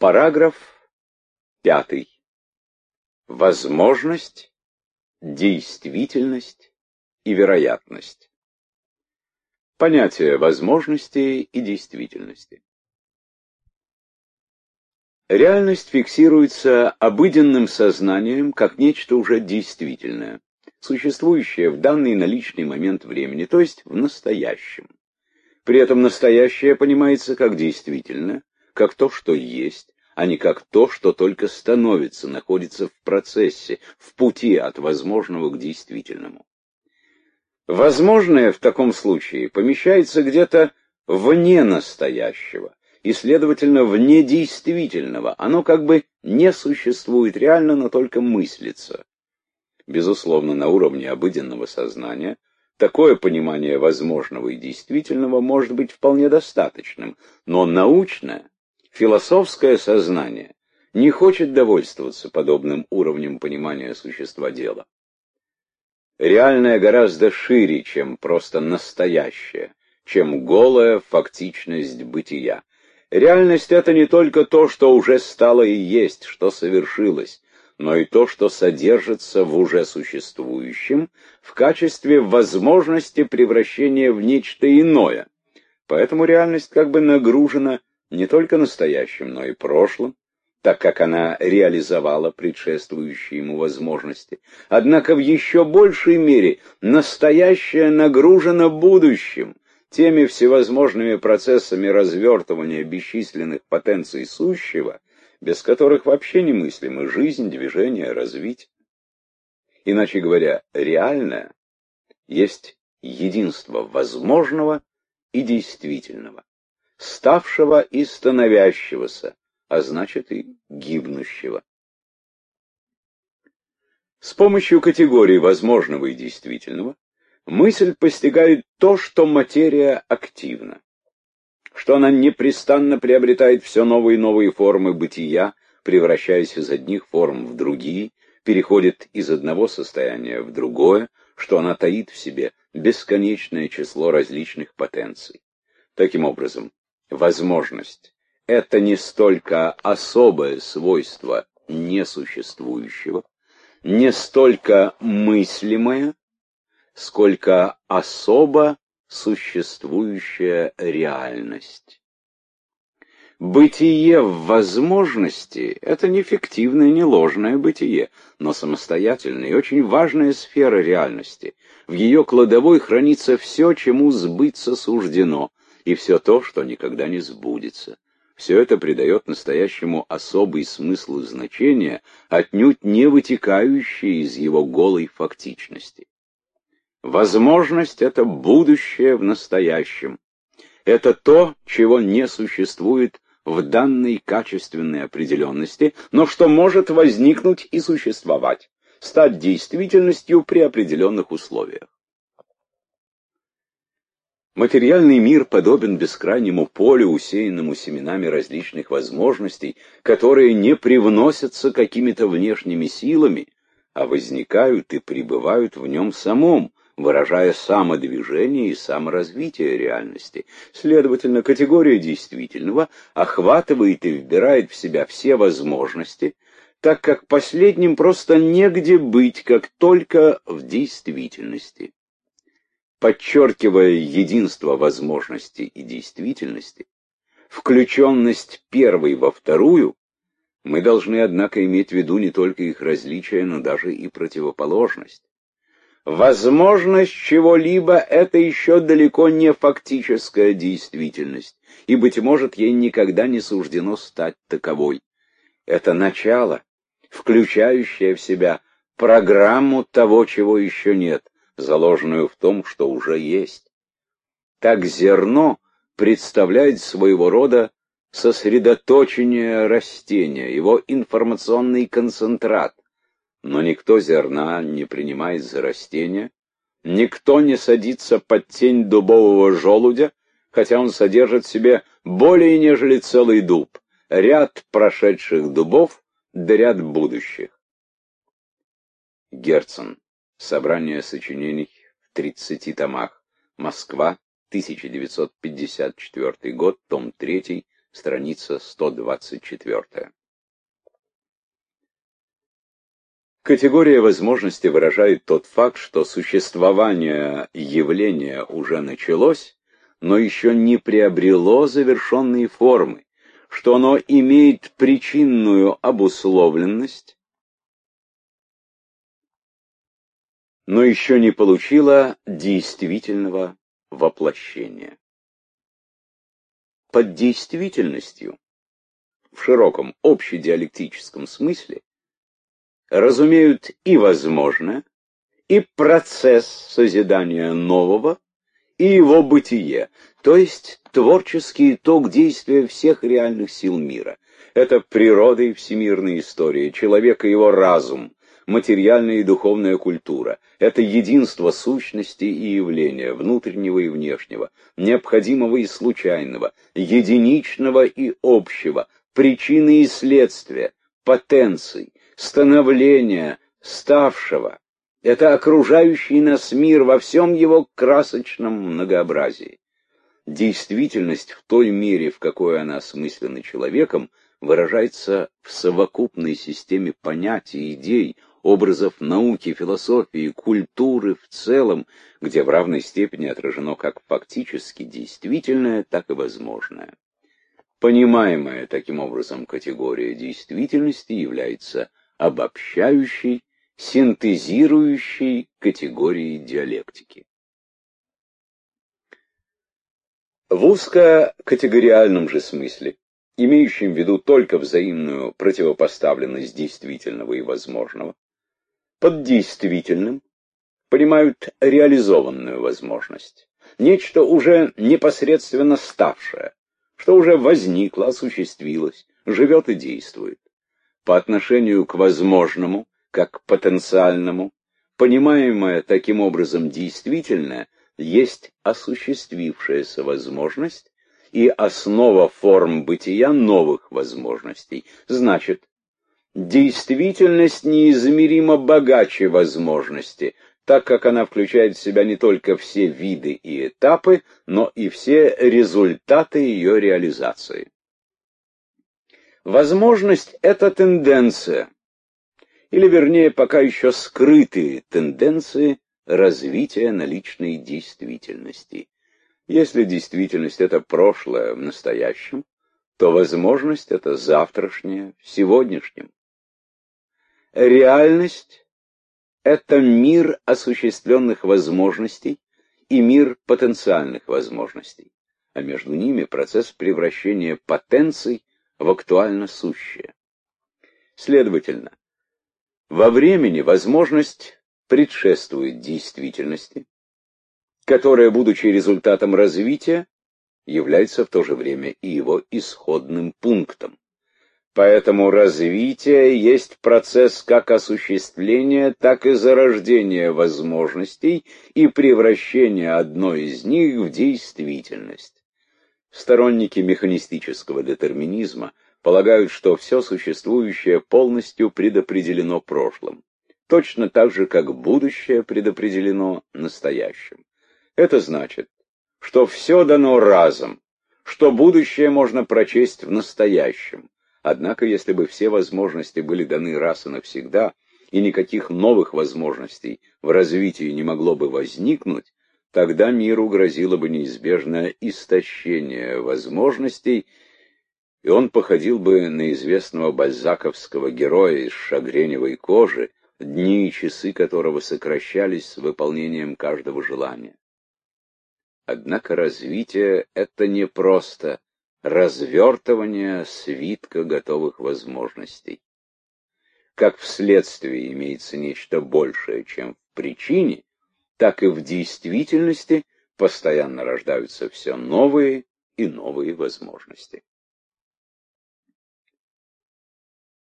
Параграф 5. Возможность, действительность и вероятность. Понятие возможности и действительности. Реальность фиксируется обыденным сознанием как нечто уже действительное, существующее в данный наличный момент времени, то есть в настоящем. При этом настоящее понимается как действительное, как то, что есть, а не как то, что только становится, находится в процессе, в пути от возможного к действительному. Возможное в таком случае помещается где-то вне настоящего, и, следовательно, вне действительного. Оно как бы не существует реально, но только мыслится. Безусловно, на уровне обыденного сознания такое понимание возможного и действительного может быть вполне достаточным, но научное, философское сознание не хочет довольствоваться подобным уровнем понимания существа дела. Реальное гораздо шире, чем просто настоящее, чем голая фактичность бытия. Реальность — это не только то, что уже стало и есть, что совершилось, но и то, что содержится в уже существующем в качестве возможности превращения в нечто иное. Поэтому реальность как бы нагружена не только настоящим, но и прошлым, так как она реализовала предшествующие ему возможности. Однако в еще большей мере настоящее нагружено будущим, теми всевозможными процессами развертывания бесчисленных потенций сущего, без которых вообще немыслима жизнь, движение, развитие. Иначе говоря, реальное есть единство возможного и действительного, ставшего и становящегося, а значит и гибнущего. С помощью категорий возможного и действительного мысль постигает то, что материя активна, что она непрестанно приобретает все новые и новые формы бытия, превращаясь из одних форм в другие, переходит из одного состояния в другое, что она таит в себе бесконечное число различных потенций. Таким образом, возможность — это не столько особое свойство несуществующего, не столько мыслимое, сколько особо существующая реальность. Бытие в возможности — это не фиктивное, не ложное бытие, но самостоятельная и очень важная сфера реальности. В ее кладовой хранится все, чему сбыться суждено, и все то, что никогда не сбудется. Все это придает настоящему особый смысл и значение, отнюдь не вытекающие из его голой фактичности. Возможность — это будущее в настоящем. Это то, чего не существует в данной качественной определенности, но что может возникнуть и существовать, стать действительностью при определенных условиях. Материальный мир подобен бескрайнему полю, усеянному семенами различных возможностей, которые не привносятся какими-то внешними силами, а возникают и пребывают в нем самом, выражая самодвижение и саморазвитие реальности. Следовательно, категория действительного охватывает и вбирает в себя все возможности, так как последним просто негде быть, как только в действительности. Подчеркивая единство возможности и действительности, включенность первой во вторую, мы должны, однако, иметь в виду не только их различия, но даже и противоположность. Возможность чего-либо — это еще далеко не фактическая действительность, и, быть может, ей никогда не суждено стать таковой. Это начало, включающее в себя программу того, чего еще нет, заложенную в том, что уже есть. Так зерно представляет своего рода сосредоточение растения, его информационный концентрат. Но никто зерна не принимает за растение, никто не садится под тень дубового желудя, хотя он содержит в себе более нежели целый дуб, ряд прошедших дубов да ряд будущих. Герцен. Собрание сочинений в 30 томах. Москва, 1954 год, том 3, страница 124. Категория возможности выражает тот факт, что существование явления уже началось, но еще не приобрело завершенные формы, что оно имеет причинную обусловленность, но еще не получило действительного воплощения. Под действительностью, в широком общедиалектическом смысле, разумеют и возможное, и процесс созидания нового, и его бытие, то есть творческий итог действия всех реальных сил мира. Это природа и всемирная история, человек и его разум, материальная и духовная культура. Это единство сущности и явления, внутреннего и внешнего, необходимого и случайного, единичного и общего, причины и следствия, потенций, становления, ставшего. Это окружающий нас мир во всем его красочном многообразии. Действительность в той мере, в какой она осмыслена человеком, выражается в совокупной системе понятий, идей, образов науки, философии, культуры в целом, где в равной степени отражено как фактически действительное, так и возможное. Понимаемая таким образом категория действительности является обобщающей, синтезирующей категорией диалектики. В узкокатегориальном же смысле, имеющем в виду только взаимную противопоставленность действительного и возможного, под действительным понимают реализованную возможность, нечто уже непосредственно ставшее, что уже возникло, осуществилось, живет и действует. По отношению к возможному, как к потенциальному, понимаемое таким образом действительное есть осуществившаяся возможность и основа форм бытия новых возможностей. Значит, действительность неизмеримо богаче возможности, так как она включает в себя не только все виды и этапы, но и все результаты ее реализации. Возможность — это тенденция, или вернее пока еще скрытые тенденции развития наличной действительности. Если действительность — это прошлое в настоящем, то возможность — это завтрашнее в сегодняшнем. Реальность — это мир осуществленных возможностей и мир потенциальных возможностей, а между ними процесс превращения потенций в актуально сущее. Следовательно, во времени возможность предшествует действительности, которая, будучи результатом развития, является в то же время и его исходным пунктом. Поэтому развитие есть процесс как осуществления, так и зарождения возможностей и превращения одной из них в действительность. Сторонники механистического детерминизма полагают, что все существующее полностью предопределено прошлым, точно так же, как будущее предопределено настоящим. Это значит, что все дано разом, что будущее можно прочесть в настоящем. Однако, если бы все возможности были даны раз и навсегда, и никаких новых возможностей в развитии не могло бы возникнуть, тогда миру грозило бы неизбежное истощение возможностей, и он походил бы на известного бальзаковского героя из шагреневой кожи, дни и часы которого сокращались с выполнением каждого желания. Однако развитие — это не просто развертывание свитка готовых возможностей. Как вследствие имеется нечто большее, чем в причине, так и в действительности постоянно рождаются все новые и новые возможности.